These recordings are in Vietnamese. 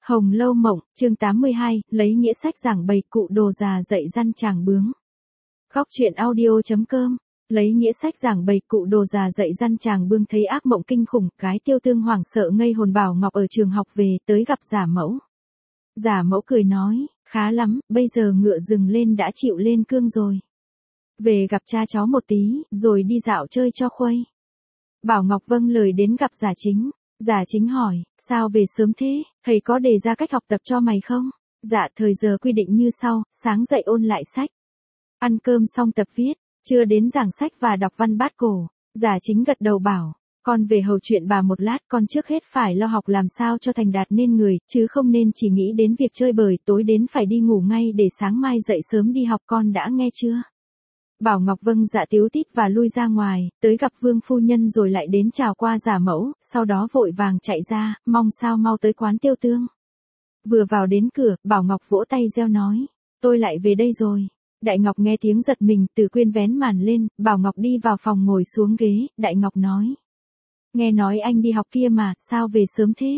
Hồng Lâu Mộng, chương 82, lấy nghĩa sách giảng bày cụ đồ già dạy răn chàng bướng. Góc truyện audio.com, lấy nghĩa sách giảng bày cụ đồ già dạy răn chàng bướng thấy ác mộng kinh khủng, cái Tiêu Tương hoảng sợ ngây hồn. Bảo Ngọc ở trường học về tới gặp giả mẫu. Giả mẫu cười nói, khá lắm, bây giờ ngựa dừng lên đã chịu lên cương rồi. Về gặp cha cháu một tí, rồi đi dạo chơi cho khuây. Bảo Ngọc vâng lời đến gặp giả chính. Giả chính hỏi, sao về sớm thế, thầy có đề ra cách học tập cho mày không? Dạ, thời giờ quy định như sau, sáng dậy ôn lại sách. Ăn cơm xong tập viết, trưa đến giảng sách và đọc văn bát cổ. Giả chính gật đầu bảo, con về hầu chuyện bà một lát, con trước hết phải lo học làm sao cho thành đạt nên người, chứ không nên chỉ nghĩ đến việc chơi bời, tối đến phải đi ngủ ngay để sáng mai dậy sớm đi học, con đã nghe chưa? Bảo Ngọc vâng dạ tíu tít và lui ra ngoài, tới gặp Vương phu nhân rồi lại đến chào qua giả mẫu, sau đó vội vàng chạy ra, mong sao mau tới quán Tiêu Tương. Vừa vào đến cửa, Bảo Ngọc vỗ tay reo nói, tôi lại về đây rồi. Đại Ngọc nghe tiếng giật mình, Từ Quyên vén màn lên, Bảo Ngọc đi vào phòng ngồi xuống ghế, Đại Ngọc nói. Nghe nói anh đi học kia mà, sao về sớm thế?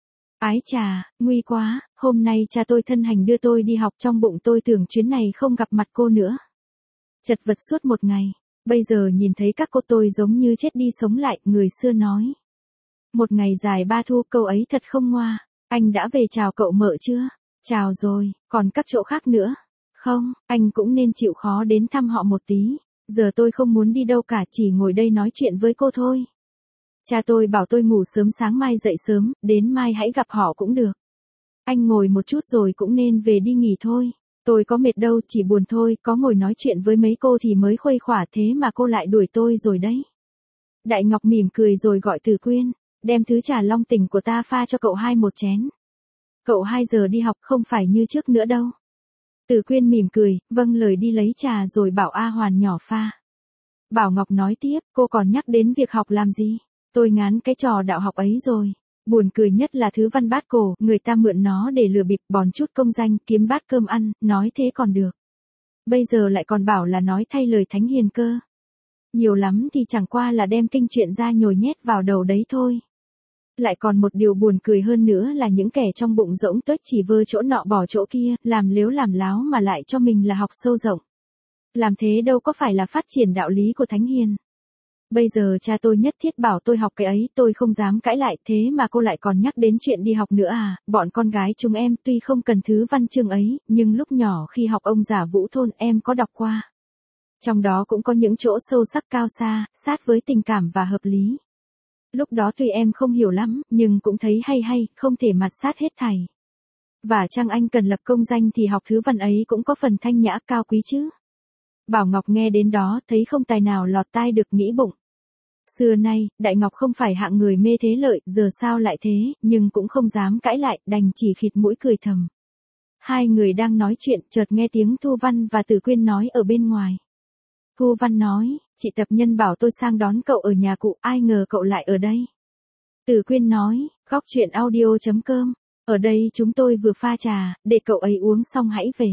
Ái chà, nguy quá, hôm nay cha tôi thân hành đưa tôi đi học, trong bụng tôi tưởng chuyến này không gặp mặt cô nữa. Chật vật suốt một ngày, bây giờ nhìn thấy các cô tôi giống như chết đi sống lại, người xưa nói. Một ngày dài ba thu, câu ấy thật không ngoa. Anh đã về chào cậu mợ chưa? Chào rồi, còn các chỗ khác nữa? Không, anh cũng nên chịu khó đến thăm họ một tí. Giờ tôi không muốn đi đâu cả, chỉ ngồi đây nói chuyện với cô thôi. Cha tôi bảo tôi ngủ sớm sáng mai dậy sớm, đến mai hãy gặp họ cũng được. Anh ngồi một chút rồi cũng nên về đi nghỉ thôi. Tôi có mệt đâu, chỉ buồn thôi, có ngồi nói chuyện với mấy cô thì mới khuây khỏa, thế mà cô lại đuổi tôi rồi đấy. Đại Ngọc mỉm cười rồi gọi Từ Quyên, đem thứ trà long tỉnh của ta pha cho cậu hai một chén. Cậu 2 giờ đi học không phải như trước nữa đâu. Từ Quyên mỉm cười, vâng lời đi lấy trà rồi bảo A Hoàn nhỏ pha. Bảo Ngọc nói tiếp, cô còn nhắc đến việc học làm gì? Tôi ngán cái trò đạo học ấy rồi. Buồn cười nhất là thứ văn bát cổ, người ta mượn nó để lừa bịp, bòn chút công danh, kiếm bát cơm ăn, nói thế còn được. Bây giờ lại còn bảo là nói thay lời thánh hiền cơ. Nhiều lắm thì chẳng qua là đem kinh chuyện ra nhồi nhét vào đầu đấy thôi. Lại còn một điều buồn cười hơn nữa là những kẻ trong bụng rỗng tuếch chỉ vơ chỗ nọ bỏ chỗ kia, làm lếu làm láo mà lại cho mình là học sâu rộng. Làm thế đâu có phải là phát triển đạo lý của thánh hiền. Bây giờ cha tôi nhất thiết bảo tôi học cái ấy, tôi không dám cãi lại, thế mà cô lại còn nhắc đến chuyện đi học nữa à? Bọn con gái chúng em tuy không cần thứ văn chương ấy, nhưng lúc nhỏ khi học ông già Vũ Thôn em có đọc qua. Trong đó cũng có những chỗ sâu sắc cao xa, sát với tình cảm và hợp lý. Lúc đó tuy em không hiểu lắm, nhưng cũng thấy hay, không thể mạt sát hết thảy. Và chăng anh cần lập công danh thì học thứ văn ấy cũng có phần thanh nhã cao quý chứ. Bảo Ngọc nghe đến đó thấy không tài nào lọt tai được, nghĩ bụng. Xưa nay, Đại Ngọc không phải hạng người mê thế lợi, giờ sao lại thế, nhưng cũng không dám cãi lại, đành chỉ khịt mũi cười thầm. Hai người đang nói chuyện, chợt nghe tiếng Thu Văn và Từ Quyên nói ở bên ngoài. Thu Văn nói, chị tập nhân bảo tôi sang đón cậu ở nhà cụ, ai ngờ cậu lại ở đây. Từ Quyên nói, góc truyện audio.com, ở đây chúng tôi vừa pha trà, để cậu ấy uống xong hãy về.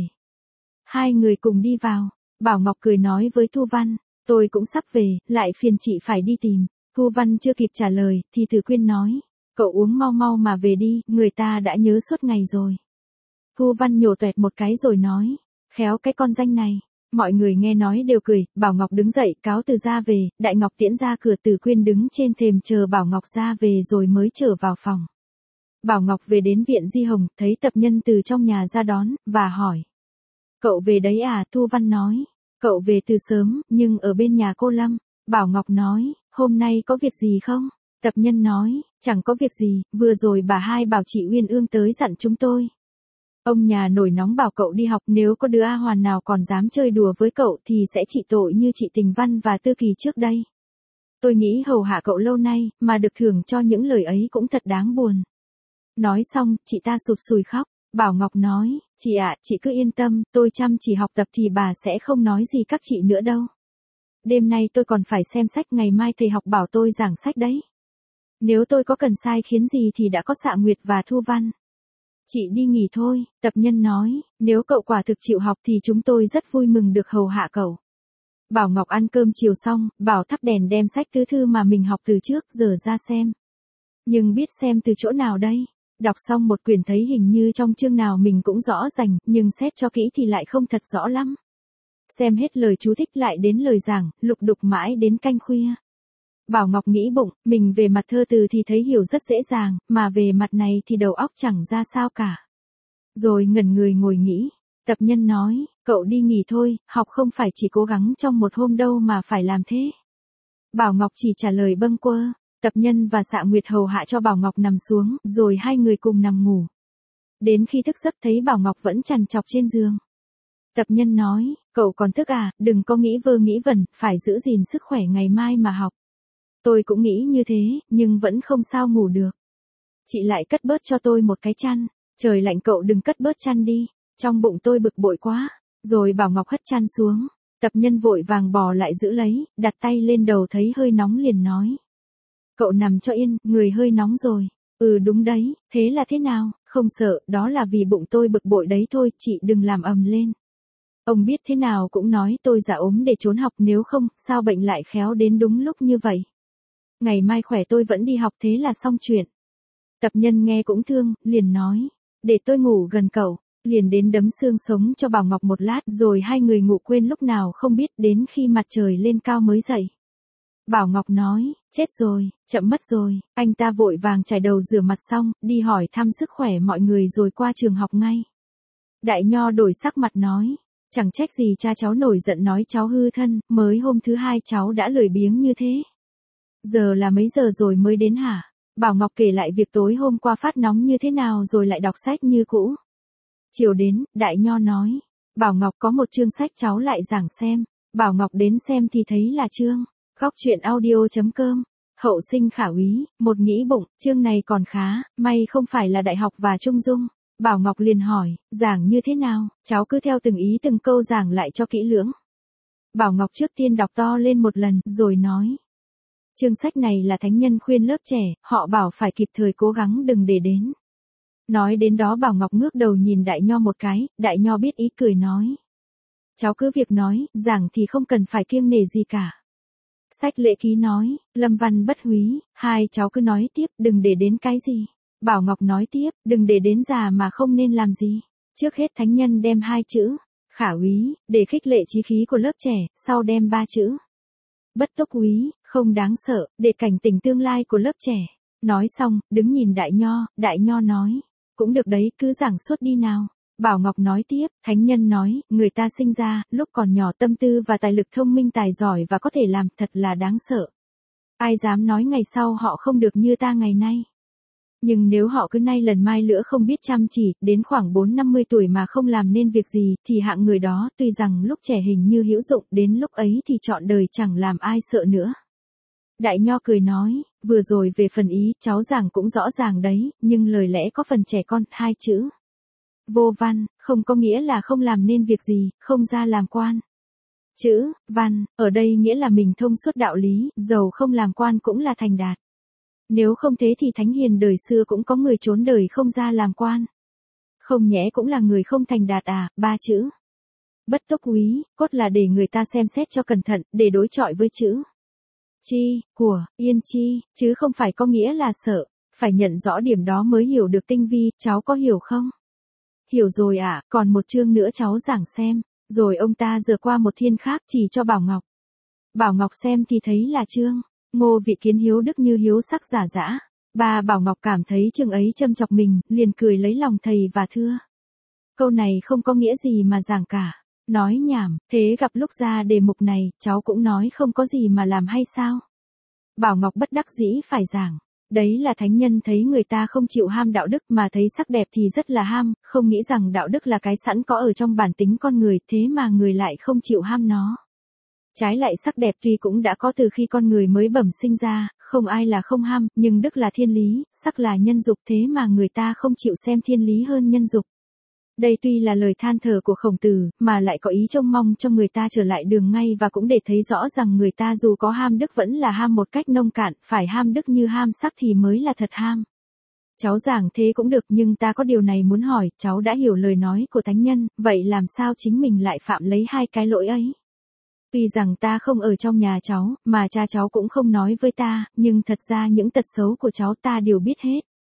Hai người cùng đi vào, Bảo Ngọc cười nói với Thu Văn. Tôi cũng sắp về, lại phiền chị phải đi tìm. Thu Văn chưa kịp trả lời, thì Từ Quyên nói. Cậu uống mau mau mà về đi, người ta đã nhớ suốt ngày rồi. Thu Văn nhổ toẹt một cái rồi nói. Khéo cái con danh này. Mọi người nghe nói đều cười, Bảo Ngọc đứng dậy, cáo từ ra về, Đại Ngọc tiễn ra cửa, Từ Quyên đứng trên thềm chờ Bảo Ngọc ra về rồi mới trở vào phòng. Bảo Ngọc về đến viện Di Hồng, thấy tập nhân từ trong nhà ra đón, và hỏi. Cậu về đấy à? Thu Văn nói. Cậu về từ sớm, nhưng ở bên nhà cô Lâm. Bảo Ngọc nói, hôm nay có việc gì không? Tập nhân nói, chẳng có việc gì, vừa rồi bà hai bảo chị Uyên Ương tới dặn chúng tôi. Ông nhà nổi nóng bảo cậu đi học, nếu có đứa A Hoàn nào còn dám chơi đùa với cậu thì sẽ trị tội như chị Tình Văn và Tư Kỳ trước đây. Tôi nghĩ hầu hạ cậu lâu nay, mà được thưởng cho những lời ấy cũng thật đáng buồn. Nói xong, chị ta sụt sùi khóc. Bảo Ngọc nói, chị ạ, chị cứ yên tâm, tôi chăm chỉ học tập thì bà sẽ không nói gì các chị nữa đâu. Đêm nay tôi còn phải xem sách, ngày mai thầy học bảo tôi giảng sách đấy. Nếu tôi có cần sai khiến gì thì đã có Xạ Nguyệt và Thu Văn. Chị đi nghỉ thôi, tập nhân nói, nếu cậu quả thực chịu học thì chúng tôi rất vui mừng được hầu hạ cậu. Bảo Ngọc ăn cơm chiều xong, bảo thắp đèn đem sách thứ thư mà mình học từ trước giờ ra xem. Nhưng biết xem từ chỗ nào đây? Đọc xong một quyển thấy hình như trong chương nào mình cũng rõ rành, nhưng xét cho kỹ thì lại không thật rõ lắm. Xem hết lời chú thích lại đến lời giảng, lục đục mãi đến canh khuya. Bảo Ngọc nghĩ bụng, mình về mặt thơ từ thì thấy hiểu rất dễ dàng, mà về mặt này thì đầu óc chẳng ra sao cả. Rồi ngẩn người ngồi nghĩ, tập nhân nói, cậu đi nghỉ thôi, học không phải chỉ cố gắng trong một hôm đâu mà phải làm thế. Bảo Ngọc chỉ trả lời bâng quơ, tập nhân và Xạ Nguyệt hầu hạ cho Bảo Ngọc nằm xuống, rồi hai người cùng nằm ngủ. Đến khi thức giấc thấy Bảo Ngọc vẫn trằn trọc trên giường. Tập nhân nói, cậu còn thức à, đừng có nghĩ vơ nghĩ vẩn, phải giữ gìn sức khỏe ngày mai mà học. Tôi cũng nghĩ như thế, nhưng vẫn không sao ngủ được. Chị lại cất bớt cho tôi một cái chăn, trời lạnh cậu đừng cất bớt chăn đi, trong bụng tôi bực bội quá. Rồi Bảo Ngọc hất chăn xuống, tập nhân vội vàng bò lại giữ lấy, đặt tay lên đầu thấy hơi nóng liền nói. Cậu nằm cho yên, người hơi nóng rồi. Ừ đúng đấy, thế là thế nào, không sợ, đó là vì bụng tôi bực bội đấy thôi, chị đừng làm ầm lên. Ông biết thế nào cũng nói tôi giả ốm để trốn học, nếu không, sao bệnh lại khéo đến đúng lúc như vậy. Ngày mai khỏe tôi vẫn đi học, thế là xong chuyện. Tập nhân nghe cũng thương, liền nói, để tôi ngủ gần cậu, liền đến đấm xương sống cho Bảo Ngọc một lát, rồi hai người ngủ quên lúc nào không biết, đến khi mặt trời lên cao mới dậy. Bảo Ngọc nói, chết rồi, chậm mất rồi, anh ta vội vàng chải đầu rửa mặt xong, đi hỏi thăm sức khỏe mọi người rồi qua trường học ngay. Đại Nho đổi sắc mặt nói, chẳng trách gì cha cháu nổi giận nói cháu hư thân, mới hôm thứ hai cháu đã lười biếng như thế. Giờ là mấy giờ rồi mới đến hả? Bảo Ngọc kể lại việc tối hôm qua phát nóng như thế nào rồi lại đọc sách như cũ. Chiều đến, Đại Nho nói, Bảo Ngọc có một chương sách cháu lại giảng xem. Bảo Ngọc đến xem thì thấy là chương. Góc truyện audio.com. Hậu sinh khả úy, một nghĩ bụng, chương này còn khá, may không phải là đại học và trung dung. Bảo Ngọc liền hỏi, giảng như thế nào, cháu cứ theo từng ý từng câu giảng lại cho kỹ lưỡng. Bảo Ngọc trước tiên đọc to lên một lần, rồi nói. Chương sách này là thánh nhân khuyên lớp trẻ, họ bảo phải kịp thời cố gắng đừng để đến. Nói đến đó Bảo Ngọc ngước đầu nhìn Đại Nho một cái, Đại Nho biết ý cười nói. Cháu cứ việc nói, giảng thì không cần phải kiêng nể gì cả. Sách lễ ký nói, lâm văn bất húy, hai cháu cứ nói tiếp, đừng để đến cái gì. Bảo Ngọc nói tiếp, đừng để đến già mà không nên làm gì. Trước hết thánh nhân đem hai chữ, khả úy, để khích lệ chí khí của lớp trẻ, sau đem ba chữ. Bất túc úy, không đáng sợ, để cảnh tỉnh tương lai của lớp trẻ. Nói xong, đứng nhìn Đại Nho nói, cũng được đấy, cứ giảng suốt đi nào. Bảo Ngọc nói tiếp, thánh nhân nói, người ta sinh ra, lúc còn nhỏ tâm tư và tài lực thông minh tài giỏi và có thể làm, thật là đáng sợ. Ai dám nói ngày sau họ không được như ta ngày nay. Nhưng nếu họ cứ nay lần mai nữa không biết chăm chỉ, đến khoảng 4-50 tuổi mà không làm nên việc gì, thì hạng người đó, tuy rằng lúc trẻ hình như hữu dụng, đến lúc ấy thì trọn đời chẳng làm ai sợ nữa. Đại Nho cười nói, vừa rồi về phần ý, cháu giảng cũng rõ ràng đấy, nhưng lời lẽ có phần trẻ con, hai chữ. Vô văn, không có nghĩa là không làm nên việc gì, không ra làm quan. Chữ, văn, ở đây nghĩa là mình thông suốt đạo lý, dầu không làm quan cũng là thành đạt. Nếu không thế thì thánh hiền đời xưa cũng có người trốn đời không ra làm quan. Không nhẽ cũng là người không thành đạt à, ba chữ. Bất túc úy, cốt là để người ta xem xét cho cẩn thận, để đối chọi với chữ. Chi, của, yên chi, chứ không phải có nghĩa là sợ, phải nhận rõ điểm đó mới hiểu được tinh vi, cháu có hiểu không? Hiểu rồi ạ, còn một chương nữa cháu giảng xem. Rồi ông ta dựa qua một thiên khác chỉ cho Bảo Ngọc. Bảo Ngọc xem thì thấy là chương. Ngô Vị Kiến hiếu đức như hiếu sắc giả dã. Bà Bảo Ngọc cảm thấy chương ấy châm chọc mình, liền cười lấy lòng thầy và thưa. Câu này không có nghĩa gì mà giảng cả. Nói nhảm, thế gặp lúc ra đề mục này, cháu cũng nói không có gì mà làm hay sao? Bảo Ngọc bất đắc dĩ phải giảng. Đấy là thánh nhân thấy người ta không chịu ham đạo đức mà thấy sắc đẹp thì rất là ham, không nghĩ rằng đạo đức là cái sẵn có ở trong bản tính con người, thế mà người lại không chịu ham nó. Trái lại sắc đẹp tuy cũng đã có từ khi con người mới bẩm sinh ra, không ai là không ham, nhưng đức là thiên lý, sắc là nhân dục, thế mà người ta không chịu xem thiên lý hơn nhân dục. Đây tuy là lời than thở của Khổng Tử, mà lại có ý trông mong cho người ta trở lại đường ngay và cũng để thấy rõ rằng người ta dù có ham đức vẫn là ham một cách nông cạn, phải ham đức như ham sắc thì mới là thật ham. Cháu giảng thế cũng được nhưng ta có điều này muốn hỏi, cháu đã hiểu lời nói của thánh nhân, vậy làm sao chính mình lại phạm lấy hai cái lỗi ấy? Tuy rằng ta không ở trong nhà cháu, mà cha cháu cũng không nói với ta, nhưng thật ra những tật xấu của cháu ta đều biết hết.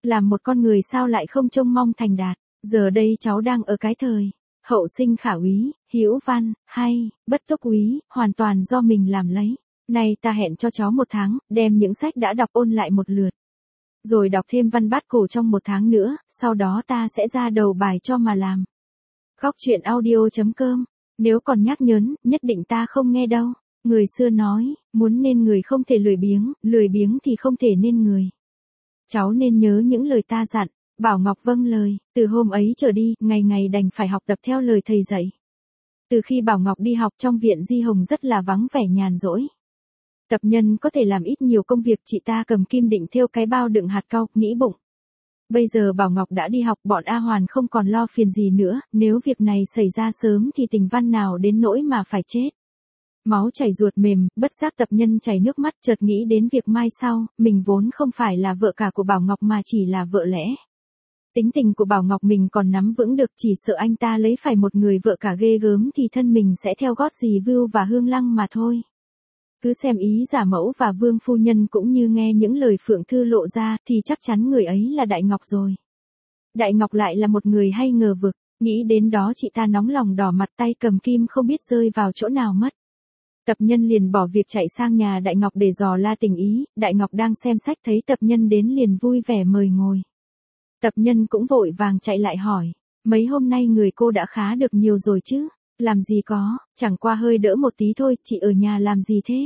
Làm một con người sao lại không trông mong thành đạt, giờ đây cháu đang ở cái thời, hậu sinh khả úy, hữu văn, hay, bất túc úy, hoàn toàn do mình làm lấy. Nay ta hẹn cho cháu 1 tháng, đem những sách đã đọc ôn lại một lượt. Rồi đọc thêm văn bát cổ trong 1 tháng nữa, sau đó ta sẽ ra đầu bài cho mà làm. Góc truyện audio.com. Nếu còn nhắc nhớn, nhất định ta không nghe đâu. Người xưa nói, muốn nên người không thể lười biếng thì không thể nên người. Cháu nên nhớ những lời ta dặn. Bảo Ngọc vâng lời, từ hôm ấy trở đi, ngày ngày đành phải học tập theo lời thầy dạy. Từ khi Bảo Ngọc đi học trong viện Di Hồng rất là vắng vẻ nhàn rỗi. Tập Nhân có thể làm ít nhiều công việc, chị ta cầm kim định thêu cái bao đựng hạt cau, nghĩ bụng. Bây giờ Bảo Ngọc đã đi học, bọn A Hoàn không còn lo phiền gì nữa, nếu việc này xảy ra sớm thì Tình Văn nào đến nỗi mà phải chết. Máu chảy ruột mềm, bất giác Tập Nhân chảy nước mắt, chợt nghĩ đến việc mai sau, mình vốn không phải là vợ cả của Bảo Ngọc mà chỉ là vợ lẽ. Tính tình của Bảo Ngọc mình còn nắm vững được, chỉ sợ anh ta lấy phải một người vợ cả ghê gớm thì thân mình sẽ theo gót dì Vưu và Hương Lăng mà thôi. Cứ xem ý giả mẫu và Vương phu nhân cũng như nghe những lời Phượng Thư lộ ra thì chắc chắn người ấy là Đại Ngọc rồi. Đại Ngọc lại là một người hay ngờ vực, nghĩ đến đó chị ta nóng lòng đỏ mặt, tay cầm kim không biết rơi vào chỗ nào mất. Tập Nhân liền bỏ việc chạy sang nhà Đại Ngọc để dò la tình ý, Đại Ngọc đang xem sách thấy Tập Nhân đến liền vui vẻ mời ngồi. Tập Nhân cũng vội vàng chạy lại hỏi, mấy hôm nay người cô đã khá được nhiều rồi chứ? Làm gì có, chẳng qua hơi đỡ một tí thôi, chị ở nhà làm gì thế?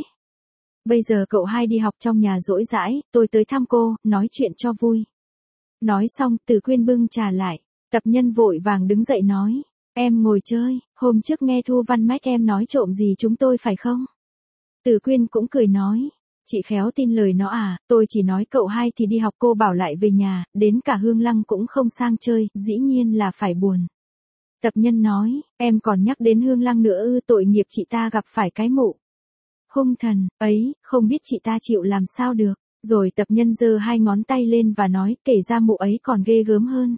Bây giờ cậu hai đi học trong nhà rỗi rãi, tôi tới thăm cô, nói chuyện cho vui. Nói xong, Từ Quyên bưng trà lại, Tập Nhân vội vàng đứng dậy nói, em ngồi chơi, hôm trước nghe Thu Văn Mách em nói trộm gì chúng tôi phải không? Từ Quyên cũng cười nói, chị khéo tin lời nó à, tôi chỉ nói cậu hai thì đi học, cô bảo lại về nhà, đến cả Hương Lăng cũng không sang chơi, dĩ nhiên là phải buồn. Tập Nhân nói, em còn nhắc đến Hương Lăng nữa ư? Tội nghiệp chị ta gặp phải cái mụ hung thần ấy, không biết chị ta chịu làm sao được. Rồi Tập Nhân giơ 2 ngón tay lên và nói, kể ra mụ ấy còn ghê gớm hơn.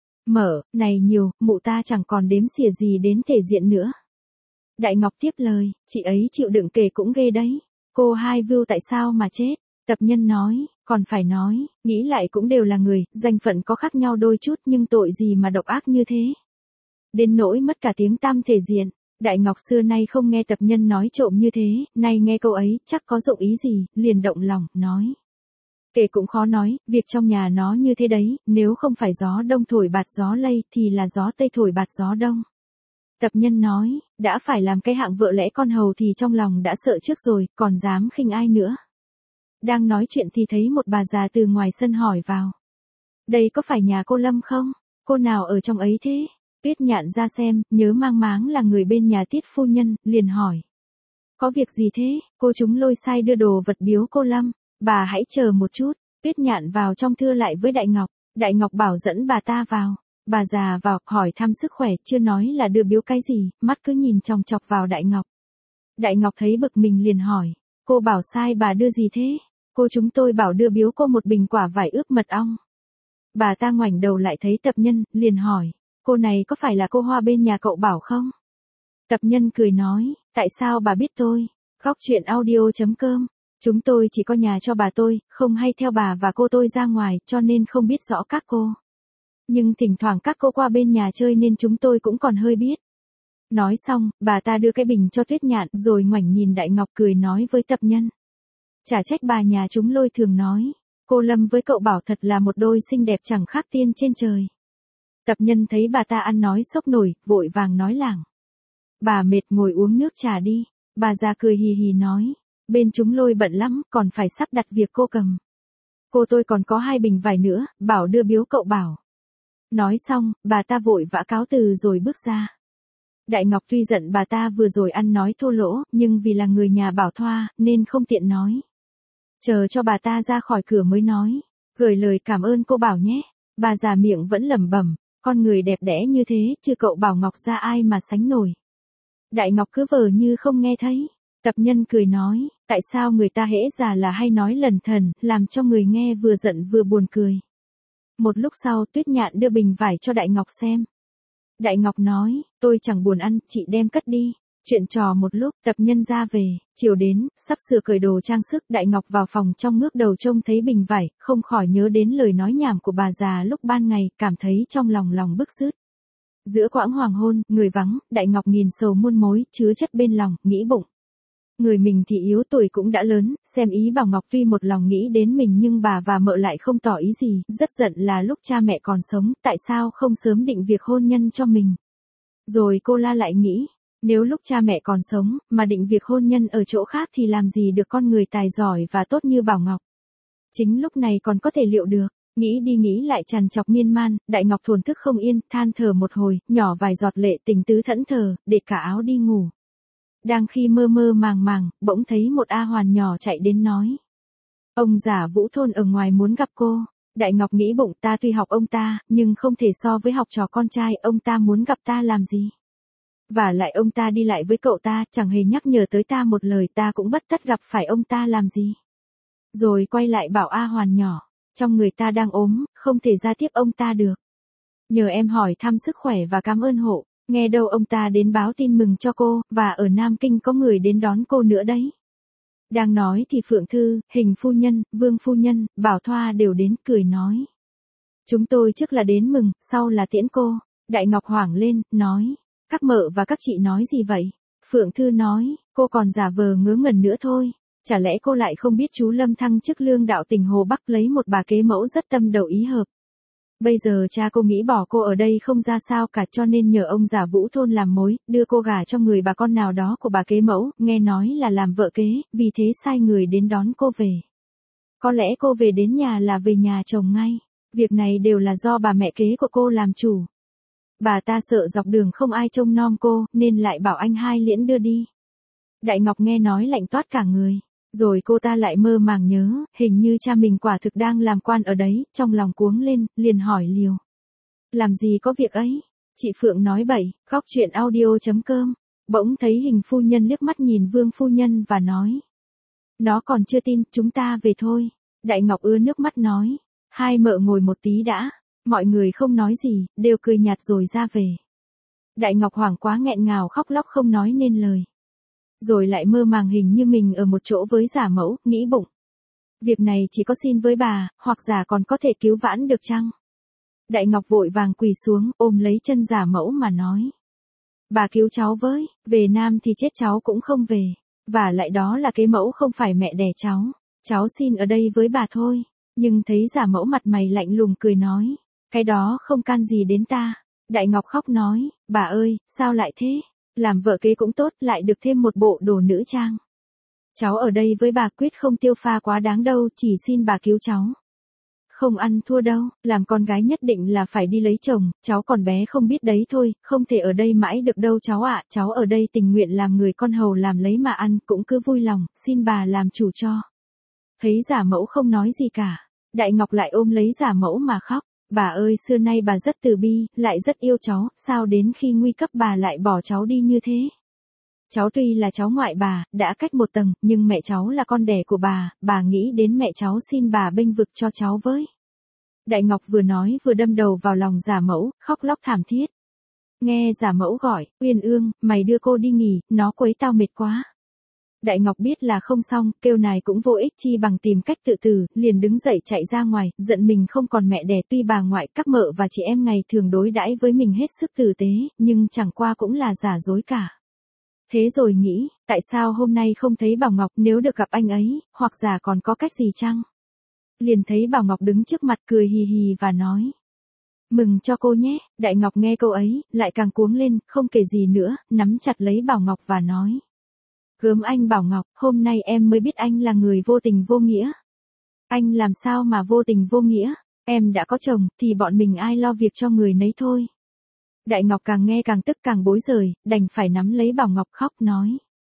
Mở, này nhiều, mụ ta chẳng còn đếm xỉa gì đến thể diện nữa. Đại Ngọc tiếp lời, chị ấy chịu đựng kể cũng ghê đấy. Cô hai Vưu tại sao mà chết? Tập Nhân nói, còn phải nói, nghĩ lại cũng đều là người, danh phận có khác nhau đôi chút nhưng tội gì mà độc ác như thế. Đến nỗi mất cả tiếng tăm thể diện. Đại Ngọc xưa nay không nghe Tập Nhân nói trộm như thế, nay nghe câu ấy, chắc có dụng ý gì, liền động lòng, nói. Kể cũng khó nói, việc trong nhà nó như thế đấy, nếu không phải gió đông thổi bạt gió lây, thì là gió tây thổi bạt gió đông. Tập Nhân nói, đã phải làm cái hạng vợ lẽ con hầu thì trong lòng đã sợ trước rồi, còn dám khinh ai nữa. Đang nói chuyện thì thấy một bà già từ ngoài sân hỏi vào. Đây có phải nhà cô Lâm không? Cô nào ở trong ấy thế? Tuyết Nhạn ra xem, nhớ mang máng là người bên nhà Tiết phu nhân, liền hỏi. Có việc gì thế? Cô chúng lôi sai đưa đồ vật biếu cô Lâm. Bà hãy chờ một chút. Tuyết Nhạn vào trong thưa lại với Đại Ngọc. Đại Ngọc bảo dẫn bà ta vào. Bà già vào, hỏi thăm sức khỏe, chưa nói là đưa biếu cái gì, mắt cứ nhìn chòng chọc vào Đại Ngọc. Đại Ngọc thấy bực mình liền hỏi. Cô bảo sai bà đưa gì thế? Cô chúng tôi bảo đưa biếu cô một bình quả vải ướp mật ong. Bà ta ngoảnh đầu lại thấy Tập Nhân, liền hỏi. Cô này có phải là cô Hoa bên nhà cậu Bảo không? Tập Nhân cười nói, tại sao bà biết tôi? Góc truyện audio.com. Chúng tôi chỉ có nhà cho bà tôi, không hay theo bà và cô tôi ra ngoài, cho nên không biết rõ các cô. Nhưng thỉnh thoảng các cô qua bên nhà chơi nên chúng tôi cũng còn hơi biết. Nói xong, bà ta đưa cái bình cho Tuyết Nhạn, rồi ngoảnh nhìn Đại Ngọc cười nói với Tập Nhân. Chả trách bà nhà chúng lôi thường nói, cô Lâm với cậu Bảo thật là một đôi xinh đẹp chẳng khác tiên trên trời. Tập Nhân thấy bà ta ăn nói sốc nổi, vội vàng nói lảng. Bà mệt ngồi uống nước trà đi. Bà già cười hì hì nói. Bên chúng lôi bận lắm, còn phải sắp đặt việc cô cầm. Cô tôi còn có 2 bình vải nữa, bảo đưa biếu cậu Bảo. Nói xong, bà ta vội vã cáo từ rồi bước ra. Đại Ngọc tuy giận bà ta vừa rồi ăn nói thô lỗ, nhưng vì là người nhà Bảo Thoa, nên không tiện nói. Chờ cho bà ta ra khỏi cửa mới nói. Gửi lời cảm ơn cô Bảo nhé. Bà già miệng vẫn lẩm bẩm. Con người đẹp đẽ như thế, chứ cậu Bảo Ngọc ra ai mà sánh nổi. Đại Ngọc cứ vờ như không nghe thấy. Tập Nhân cười nói, tại sao người ta hễ già là hay nói lẩn thẩn, làm cho người nghe vừa giận vừa buồn cười. Một lúc sau Tuyết Nhạn đưa bình vải cho Đại Ngọc xem. Đại Ngọc nói, tôi chẳng buồn ăn, chị đem cất đi. Chuyện trò một lúc, tập nhân ra về, chiều đến, sắp sửa cởi đồ trang sức, Đại Ngọc vào phòng trong ngước đầu trông thấy bình vải, không khỏi nhớ đến lời nói nhảm của bà già lúc ban ngày, cảm thấy trong lòng lòng bứt rứt. Giữa quãng hoàng hôn, người vắng, Đại Ngọc nghìn sầu muôn mối, chứa chất bên lòng, nghĩ bụng. Người mình thì yếu tuổi cũng đã lớn, xem ý Bảo Ngọc tuy một lòng nghĩ đến mình nhưng bà và mợ lại không tỏ ý gì, rất giận là lúc cha mẹ còn sống, tại sao không sớm định việc hôn nhân cho mình. Rồi cô lại nghĩ, nếu lúc cha mẹ còn sống, mà định việc hôn nhân ở chỗ khác thì làm gì được con người tài giỏi và tốt như Bảo Ngọc. Chính lúc này còn có thể liệu được, nghĩ đi nghĩ lại trằn trọc miên man, Đại Ngọc thổn thức không yên, than thở một hồi, nhỏ vài giọt lệ tình tứ thẫn thờ, để cả áo đi ngủ. Đang khi mơ mơ màng màng, bỗng thấy một A Hoàn nhỏ chạy đến nói. Ông già Vũ thôn ở ngoài muốn gặp cô. Đại Ngọc nghĩ bụng, ta tuy học ông ta, nhưng không thể so với học trò con trai, ông ta muốn gặp ta làm gì. Và lại ông ta đi lại với cậu ta, chẳng hề nhắc nhở tới ta một lời, ta cũng bất tất gặp phải ông ta làm gì. Rồi quay lại bảo A Hoàn nhỏ, trong người ta đang ốm, không thể ra tiếp ông ta được. Nhờ em hỏi thăm sức khỏe và cảm ơn hộ, nghe đâu ông ta đến báo tin mừng cho cô, và ở Nam Kinh có người đến đón cô nữa đấy. Đang nói thì Phượng Thư, Hình phu nhân, Vương phu nhân, Bảo Thoa đều đến, cười nói. Chúng tôi trước là đến mừng, sau là tiễn cô. Đại Ngọc hoảng lên, nói. Các mợ và các chị nói gì vậy? Phượng Thư nói, cô còn giả vờ ngớ ngẩn nữa thôi. Chả lẽ cô lại không biết chú Lâm thăng chức lương đạo tỉnh Hồ Bắc lấy một bà kế mẫu rất tâm đầu ý hợp. Bây giờ cha cô nghĩ bỏ cô ở đây không ra sao cả, cho nên nhờ ông già Vũ thôn làm mối, đưa cô gả cho người bà con nào đó của bà kế mẫu, nghe nói là làm vợ kế, vì thế sai người đến đón cô về. Có lẽ cô về đến nhà là về nhà chồng ngay. Việc này đều là do bà mẹ kế của cô làm chủ. Bà ta sợ dọc đường không ai trông nom cô, nên lại bảo anh Hai Liễn đưa đi. Đại Ngọc nghe nói lạnh toát cả người. Rồi cô ta lại mơ màng nhớ, hình như cha mình quả thực đang làm quan ở đấy, trong lòng cuống lên, liền hỏi liều. Làm gì có việc ấy? Chị Phượng nói bậy, khóc chuyện audio.com. Bỗng thấy Hình phu nhân liếc mắt nhìn Vương phu nhân và nói. Nó còn chưa tin, chúng ta về thôi. Đại Ngọc ứa nước mắt nói. Hai mợ ngồi một tí đã. Mọi người không nói gì, đều cười nhạt rồi ra về. Đại Ngọc hoảng quá nghẹn ngào khóc lóc không nói nên lời. Rồi lại mơ màng hình như mình ở một chỗ với giả mẫu, nghĩ bụng. Việc này chỉ có xin với bà, hoặc giả còn có thể cứu vãn được chăng? Đại Ngọc vội vàng quỳ xuống, ôm lấy chân giả mẫu mà nói. Bà cứu cháu với, về Nam thì chết cháu cũng không về. Và lại đó là kế mẫu không phải mẹ đẻ cháu. Cháu xin ở đây với bà thôi. Nhưng thấy giả mẫu mặt mày lạnh lùng cười nói. Cái đó không can gì đến ta. Đại Ngọc khóc nói, bà ơi, sao lại thế? Làm vợ kế cũng tốt, lại được thêm một bộ đồ nữ trang. Cháu ở đây với bà quyết không tiêu pha quá đáng đâu, chỉ xin bà cứu cháu. Không ăn thua đâu, làm con gái nhất định là phải đi lấy chồng, cháu còn bé không biết đấy thôi, không thể ở đây mãi được đâu cháu ạ, cháu ở đây tình nguyện làm người con hầu làm lấy mà ăn, cũng cứ vui lòng, xin bà làm chủ cho. Thấy giả mẫu không nói gì cả, Đại Ngọc lại ôm lấy giả mẫu mà khóc. Bà ơi, xưa nay bà rất từ bi, lại rất yêu cháu, sao đến khi nguy cấp bà lại bỏ cháu đi như thế? Cháu tuy là cháu ngoại bà, đã cách một tầng, nhưng mẹ cháu là con đẻ của bà nghĩ đến mẹ cháu xin bà bênh vực cho cháu với. Đại Ngọc vừa nói vừa đâm đầu vào lòng giả mẫu, khóc lóc thảm thiết. Nghe giả mẫu gọi, Uyên Ương, mày đưa cô đi nghỉ, nó quấy tao mệt quá. Đại Ngọc biết là không xong, kêu này cũng vô ích chi bằng tìm cách tự tử, liền đứng dậy chạy ra ngoài, giận mình không còn mẹ đẻ, tuy bà ngoại, các mợ và chị em ngày thường đối đãi với mình hết sức tử tế, nhưng chẳng qua cũng là giả dối cả. Thế rồi nghĩ, tại sao hôm nay không thấy Bảo Ngọc, nếu được gặp anh ấy, hoặc giả còn có cách gì chăng? Liền thấy Bảo Ngọc đứng trước mặt cười hì hì và nói. Mừng cho cô nhé. Đại Ngọc nghe câu ấy, lại càng cuống lên, không kể gì nữa, nắm chặt lấy Bảo Ngọc và nói. Gớm anh Bảo Ngọc, hôm nay em mới biết anh là người vô tình vô nghĩa. Anh làm sao mà vô tình vô nghĩa, em đã có chồng, thì bọn mình ai lo việc cho người nấy thôi. Đại Ngọc càng nghe càng tức càng bối rời, đành phải nắm lấy Bảo Ngọc khóc nói.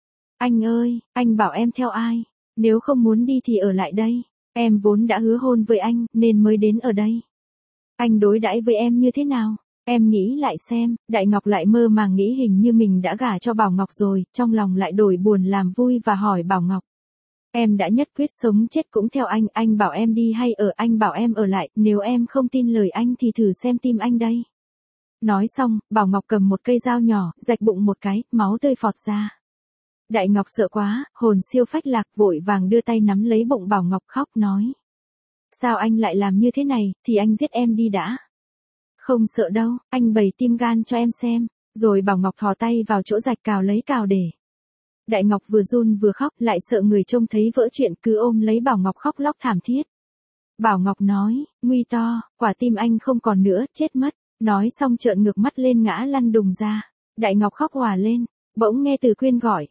Anh ơi, anh bảo em theo ai, nếu không muốn đi thì ở lại đây, em vốn đã hứa hôn với anh, nên mới đến ở đây. Anh đối đãi với em như thế nào? Em nghĩ lại xem, Đại Ngọc lại mơ màng nghĩ hình như mình đã gả cho Bảo Ngọc rồi, trong lòng lại đổi buồn làm vui và hỏi Bảo Ngọc. Em đã nhất quyết sống chết cũng theo anh bảo em đi hay ở, anh bảo em ở lại, nếu em không tin lời anh thì thử xem tim anh đây. Nói xong, Bảo Ngọc cầm một cây dao nhỏ, rạch bụng một cái, máu tươi phọt ra. Đại Ngọc sợ quá, hồn siêu phách lạc vội vàng đưa tay nắm lấy bụng Bảo Ngọc khóc nói. Sao anh lại làm như thế này, thì anh giết em đi đã. Không sợ đâu, anh bày tim gan cho em xem. Rồi Bảo Ngọc thò tay vào chỗ rạch cào lấy cào để. Đại Ngọc vừa run vừa khóc, lại sợ người trông thấy vỡ chuyện, cứ ôm lấy Bảo Ngọc khóc lóc thảm thiết. Bảo Ngọc nói, nguy to, quả tim anh không còn nữa, chết mất. Nói xong trợn ngược mắt lên ngã lăn đùng ra. Đại Ngọc khóc òa lên, bỗng nghe Từ Quyên gọi,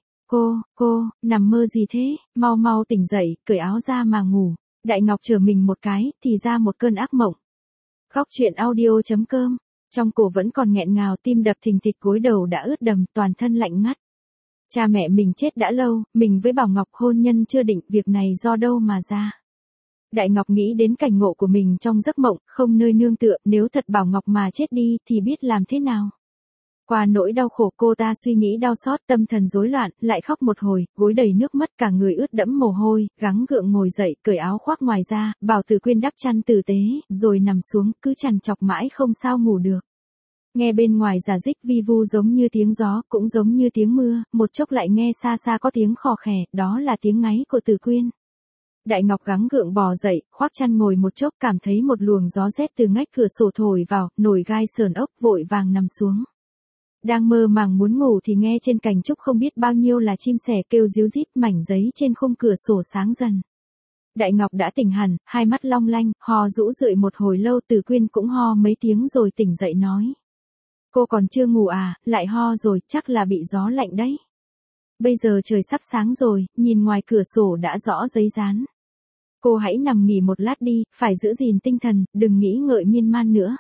cô, nằm mơ gì thế, mau mau tỉnh dậy, cởi áo ra mà ngủ. Đại Ngọc trở mình một cái, thì ra một cơn ác mộng. Góc truyện audio.com, trong cổ vẫn còn nghẹn ngào, tim đập thình thịch, gối đầu đã ướt đầm, toàn thân lạnh ngắt. Cha mẹ mình chết đã lâu, mình với Bảo Ngọc hôn nhân chưa định, việc này do đâu mà ra. Đại Ngọc nghĩ đến cảnh ngộ của mình trong giấc mộng, không nơi nương tựa, nếu thật Bảo Ngọc mà chết đi thì biết làm thế nào. Qua nỗi đau khổ, cô ta suy nghĩ đau xót, tâm thần rối loạn, lại khóc một hồi, gối đầy nước mắt, cả người ướt đẫm mồ hôi, gắng gượng ngồi dậy, cởi áo khoác ngoài ra, bảo Từ Quyên đắp chăn tử tế, rồi nằm xuống, cứ trằn trọc mãi không sao ngủ được. Nghe bên ngoài rả rích vi vu giống như tiếng gió, cũng giống như tiếng mưa, một chốc lại nghe xa xa có tiếng khò khè, đó là tiếng ngáy của Từ Quyên. Đại Ngọc gắng gượng bò dậy, khoác chăn ngồi một chốc, cảm thấy một luồng gió rét từ ngách cửa sổ thổi vào, nổi gai sờn ốc, vội vàng nằm xuống. Đang mơ màng muốn ngủ thì nghe trên cành trúc không biết bao nhiêu là chim sẻ kêu ríu rít, mảnh giấy trên khung cửa sổ sáng dần. Đại Ngọc đã tỉnh hẳn, hai mắt long lanh, ho rũ rượi một hồi lâu. Từ Quyên cũng ho mấy tiếng rồi tỉnh dậy nói. Cô còn chưa ngủ à, lại ho rồi, chắc là bị gió lạnh đấy. Bây giờ trời sắp sáng rồi, nhìn ngoài cửa sổ đã rõ giấy dán. Cô hãy nằm nghỉ một lát đi, phải giữ gìn tinh thần, đừng nghĩ ngợi miên man nữa.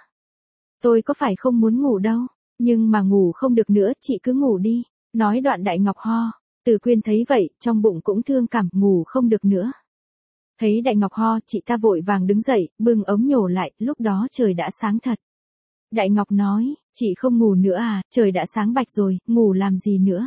Tôi có phải không muốn ngủ đâu, nhưng mà ngủ không được nữa, chị cứ ngủ đi. Nói đoạn Đại Ngọc ho. Từ Quyên thấy vậy, trong bụng cũng thương cảm, ngủ không được nữa. Thấy Đại Ngọc ho, chị ta vội vàng đứng dậy, bưng ống nhổ lại, lúc đó trời đã sáng thật. Đại Ngọc nói, chị không ngủ nữa à, trời đã sáng bạch rồi, ngủ làm gì nữa.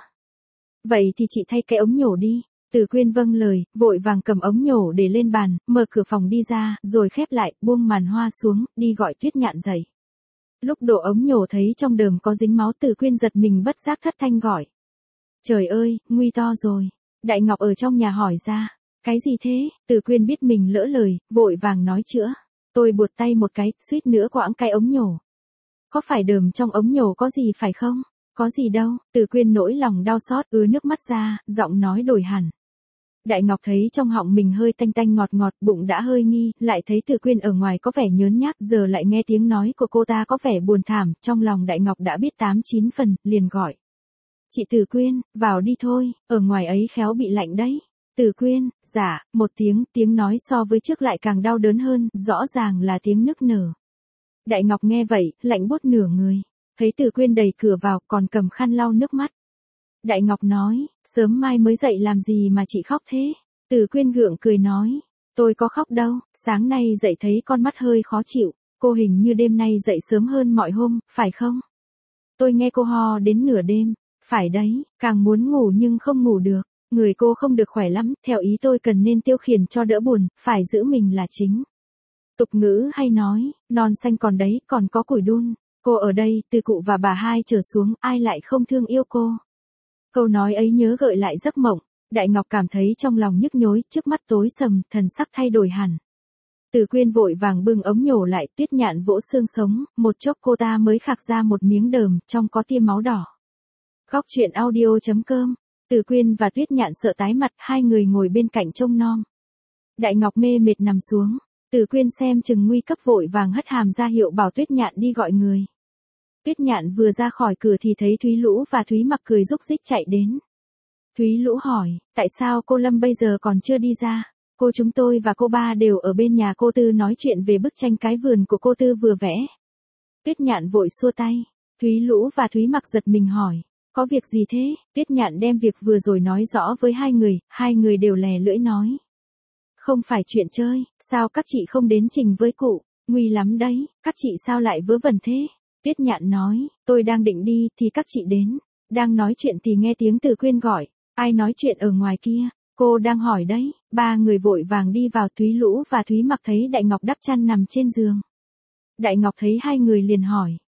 Vậy thì chị thay cái ống nhổ đi. Từ Quyên vâng lời, vội vàng cầm ống nhổ để lên bàn, mở cửa phòng đi ra, rồi khép lại, buông màn hoa xuống, đi gọi Tuyết Nhạn dậy. Lúc đổ ống nhổ thấy trong đờm có dính máu, Từ Quyên giật mình bất giác thất thanh gọi. Trời ơi, nguy to rồi. Đại Ngọc ở trong nhà hỏi ra. Cái gì thế? Từ Quyên biết mình lỡ lời, vội vàng nói chữa. Tôi buột tay một cái, suýt nữa quãng cái ống nhổ. Có phải đờm trong ống nhổ có gì phải không? Có gì đâu. Từ Quyên nỗi lòng đau xót, nước mắt ra, giọng nói đổi hẳn. Đại Ngọc thấy trong họng mình hơi tanh tanh ngọt ngọt, bụng đã hơi nghi, lại thấy Từ Quyên ở ngoài có vẻ nhớn nhác, giờ lại nghe tiếng nói của cô ta có vẻ buồn thảm, trong lòng Đại Ngọc đã biết 8-9 phần, liền gọi. Chị Từ Quyên, vào đi thôi, ở ngoài ấy khéo bị lạnh đấy. Từ Quyên, dạ, một tiếng nói so với trước lại càng đau đớn hơn, rõ ràng là tiếng nức nở. Đại Ngọc nghe vậy, lạnh buốt nửa người, thấy Từ Quyên đẩy cửa vào, còn cầm khăn lau nước mắt. Đại Ngọc nói, sớm mai mới dậy làm gì mà chị khóc thế? Từ Quyên gượng cười nói, tôi có khóc đâu, sáng nay dậy thấy con mắt hơi khó chịu, cô hình như đêm nay dậy sớm hơn mọi hôm, phải không? Tôi nghe cô ho đến nửa đêm, phải đấy, càng muốn ngủ nhưng không ngủ được, người cô không được khỏe lắm, theo ý tôi cần nên tiêu khiển cho đỡ buồn, phải giữ mình là chính. Tục ngữ hay nói, non xanh còn đấy, còn có củi đun, cô ở đây, từ cụ và bà hai trở xuống, ai lại không thương yêu cô? Câu nói ấy nhớ gợi lại giấc mộng, Đại Ngọc cảm thấy trong lòng nhức nhối, trước mắt tối sầm, thần sắc thay đổi hẳn. Từ Quyên vội vàng bưng ống nhổ lại, Tuyết Nhạn vỗ xương sống, một chốc cô ta mới khạc ra một miếng đờm, trong có tia máu đỏ. Góc truyện audio.com, Từ Quyên và Tuyết Nhạn sợ tái mặt, hai người ngồi bên cạnh trông nom. Đại Ngọc mê mệt nằm xuống, Từ Quyên xem chừng nguy cấp vội vàng hất hàm ra hiệu bảo Tuyết Nhạn đi gọi người. Tuyết Nhạn vừa ra khỏi cửa thì thấy Thúy Lũ và Thúy Mặc cười rúc rích chạy đến. Thúy Lũ hỏi, tại sao cô Lâm bây giờ còn chưa đi ra? Cô chúng tôi và cô ba đều ở bên nhà cô Tư nói chuyện về bức tranh cái vườn của cô Tư vừa vẽ. Tuyết Nhạn vội xua tay. Thúy Lũ và Thúy Mặc giật mình hỏi, có việc gì thế? Tuyết Nhạn đem việc vừa rồi nói rõ với hai người đều lè lưỡi nói. Không phải chuyện chơi, sao các chị không đến trình với cụ, nguy lắm đấy, các chị sao lại vớ vẩn thế? Tuyết Nhạn nói, tôi đang định đi thì các chị đến, đang nói chuyện thì nghe tiếng Từ Quyên gọi, ai nói chuyện ở ngoài kia, cô đang hỏi đấy, ba người vội vàng đi vào. Thúy Lũ và Thúy Mặc thấy Đại Ngọc đắp chăn nằm trên giường. Đại Ngọc thấy hai người liền hỏi,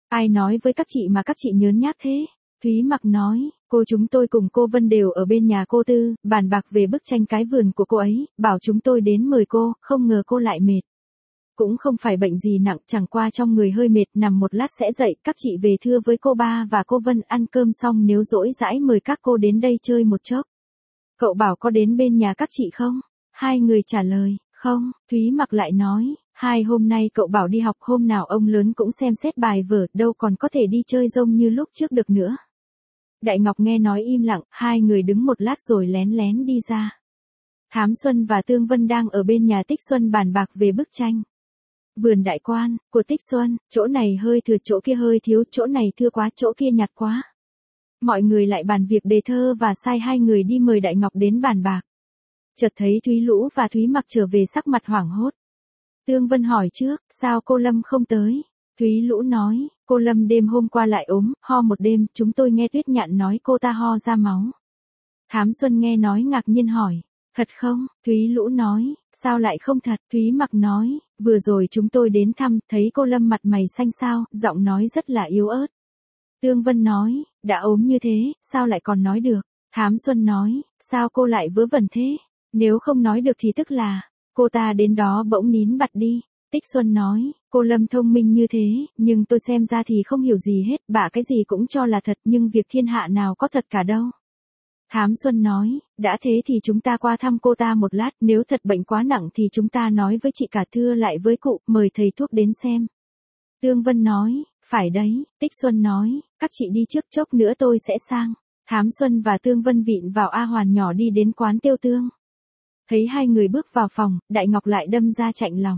Ai nói với các chị mà các chị nhớn nhác thế? Thúy Mặc nói, cô chúng tôi cùng cô Vân đều ở bên nhà cô Tư, bàn bạc về bức tranh cái vườn của cô ấy, bảo chúng tôi đến mời cô, không ngờ cô lại mệt. Cũng không phải bệnh gì nặng, chẳng qua trong người hơi mệt, nằm một lát sẽ dậy, các chị về thưa với cô Ba và cô Vân ăn cơm xong nếu rỗi rãi mời các cô đến đây chơi một chốc. Cậu bảo có đến bên nhà các chị không? Hai người trả lời, không. Thúy Mặc lại nói, hai hôm nay cậu bảo đi học, hôm nào ông lớn cũng xem xét bài vở, đâu còn có thể đi chơi rông như lúc trước được nữa. Đại Ngọc nghe nói im lặng, hai người đứng một lát rồi lén lén đi ra. Thám Xuân và Tương Vân đang ở bên nhà Tích Xuân bàn bạc về bức tranh Vườn Đại Quan của Tích Xuân, chỗ này hơi thừa, chỗ kia hơi thiếu, chỗ này thưa quá, chỗ kia nhạt quá. Mọi người lại bàn việc đề thơ và sai hai người đi mời Đại Ngọc đến bàn bạc. Chợt thấy Thúy Lũ và Thúy Mặc trở về sắc mặt hoảng hốt. Tương Vân hỏi trước, sao cô Lâm không tới? Thúy Lũ nói, cô Lâm đêm hôm qua lại ốm, ho một đêm, chúng tôi nghe Tuyết Nhạn nói cô ta ho ra máu. Thám Xuân nghe nói ngạc nhiên hỏi, thật không? Thúy Lũ nói, sao lại không thật? Thúy Mặc nói, vừa rồi chúng tôi đến thăm, thấy cô Lâm mặt mày xanh xao, giọng nói rất là yếu ớt. Tương Vân nói, đã ốm như thế, sao lại còn nói được? Thám Xuân nói, sao cô lại vớ vẩn thế? Nếu không nói được thì tức là, cô ta đến đó bỗng nín bặt đi. Tích Xuân nói, cô Lâm thông minh như thế, nhưng tôi xem ra thì không hiểu gì hết, bả cái gì cũng cho là thật, nhưng việc thiên hạ nào có thật cả đâu. Thám Xuân nói, đã thế thì chúng ta qua thăm cô ta một lát, nếu thật bệnh quá nặng thì chúng ta nói với chị cả, thưa lại với cụ, mời thầy thuốc đến xem. Tương Vân nói, phải đấy. Tích Xuân nói, các chị đi trước, chốc nữa tôi sẽ sang. Thám Xuân và Tương Vân vịn vào A Hoàn nhỏ đi đến quán Tiêu Tương. Thấy hai người bước vào phòng, Đại Ngọc lại đâm ra chạnh lòng.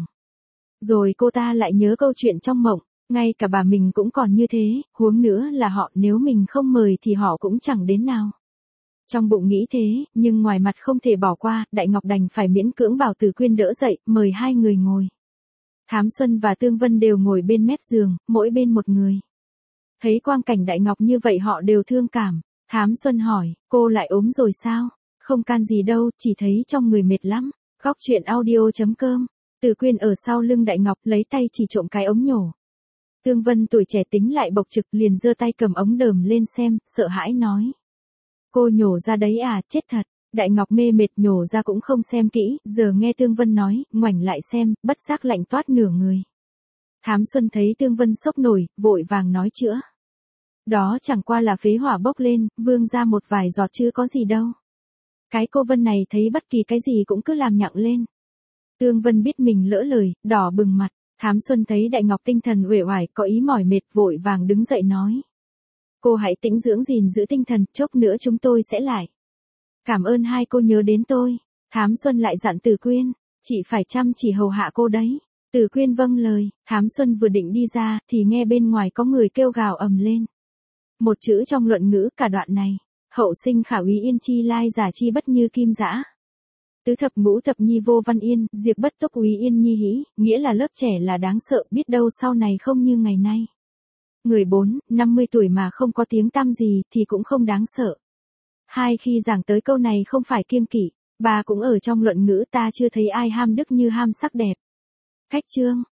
Rồi cô ta lại nhớ câu chuyện trong mộng, ngay cả bà mình cũng còn như thế, huống nữa là họ, nếu mình không mời thì họ cũng chẳng đến nào. Trong bụng nghĩ thế, nhưng ngoài mặt không thể bỏ qua, Đại Ngọc đành phải miễn cưỡng bảo Từ Quyên đỡ dậy, mời hai người ngồi. Thám Xuân và Tương Vân đều ngồi bên mép giường, mỗi bên một người. Thấy quang cảnh Đại Ngọc như vậy họ đều thương cảm. Thám Xuân hỏi, cô lại ốm rồi sao? Không can gì đâu, chỉ thấy trong người mệt lắm. Góc truyện audio.com. Từ Quyên ở sau lưng Đại Ngọc lấy tay chỉ trộm cái ống nhổ. Tương Vân tuổi trẻ tính lại bộc trực, liền giơ tay cầm ống đờm lên xem, sợ hãi nói. Cô nhổ ra đấy à, chết thật. Đại Ngọc mê mệt nhổ ra cũng không xem kỹ, giờ nghe Tương Vân nói, ngoảnh lại xem, bất giác lạnh toát nửa người. Thám Xuân thấy Tương Vân sốc nổi, vội vàng nói chữa. Đó chẳng qua là phế hỏa bốc lên, vương ra một vài giọt chứ có gì đâu. Cái cô Vân này thấy bất kỳ cái gì cũng cứ làm nhặng lên. Tương Vân biết mình lỡ lời, đỏ bừng mặt. Thám Xuân thấy Đại Ngọc tinh thần uể oải, có ý mỏi mệt, vội vàng đứng dậy nói. Cô hãy tĩnh dưỡng gìn giữ tinh thần, chốc nữa chúng tôi sẽ lại. Cảm ơn hai cô nhớ đến tôi. Thám Xuân lại dặn Từ Quyên, chị phải chăm chỉ hầu hạ cô đấy. Từ Quyên vâng lời. Thám Xuân vừa định đi ra, thì nghe bên ngoài có người kêu gào ầm lên. Một chữ trong luận ngữ cả đoạn này. Hậu sinh khả úy yên chi lai giả chi bất như kim dã. Tứ thập ngũ thập nhi vô văn yên, diệt bất tốc úy yên nhi hĩ, nghĩa là lớp trẻ là đáng sợ, biết đâu sau này không như ngày nay. Người 50 tuổi mà không có tiếng tăm gì thì cũng không đáng sợ. Hai khi giảng tới câu này không phải kiêng kỵ, bà cũng ở trong luận ngữ, ta chưa thấy ai ham đức như ham sắc đẹp. Khách chương.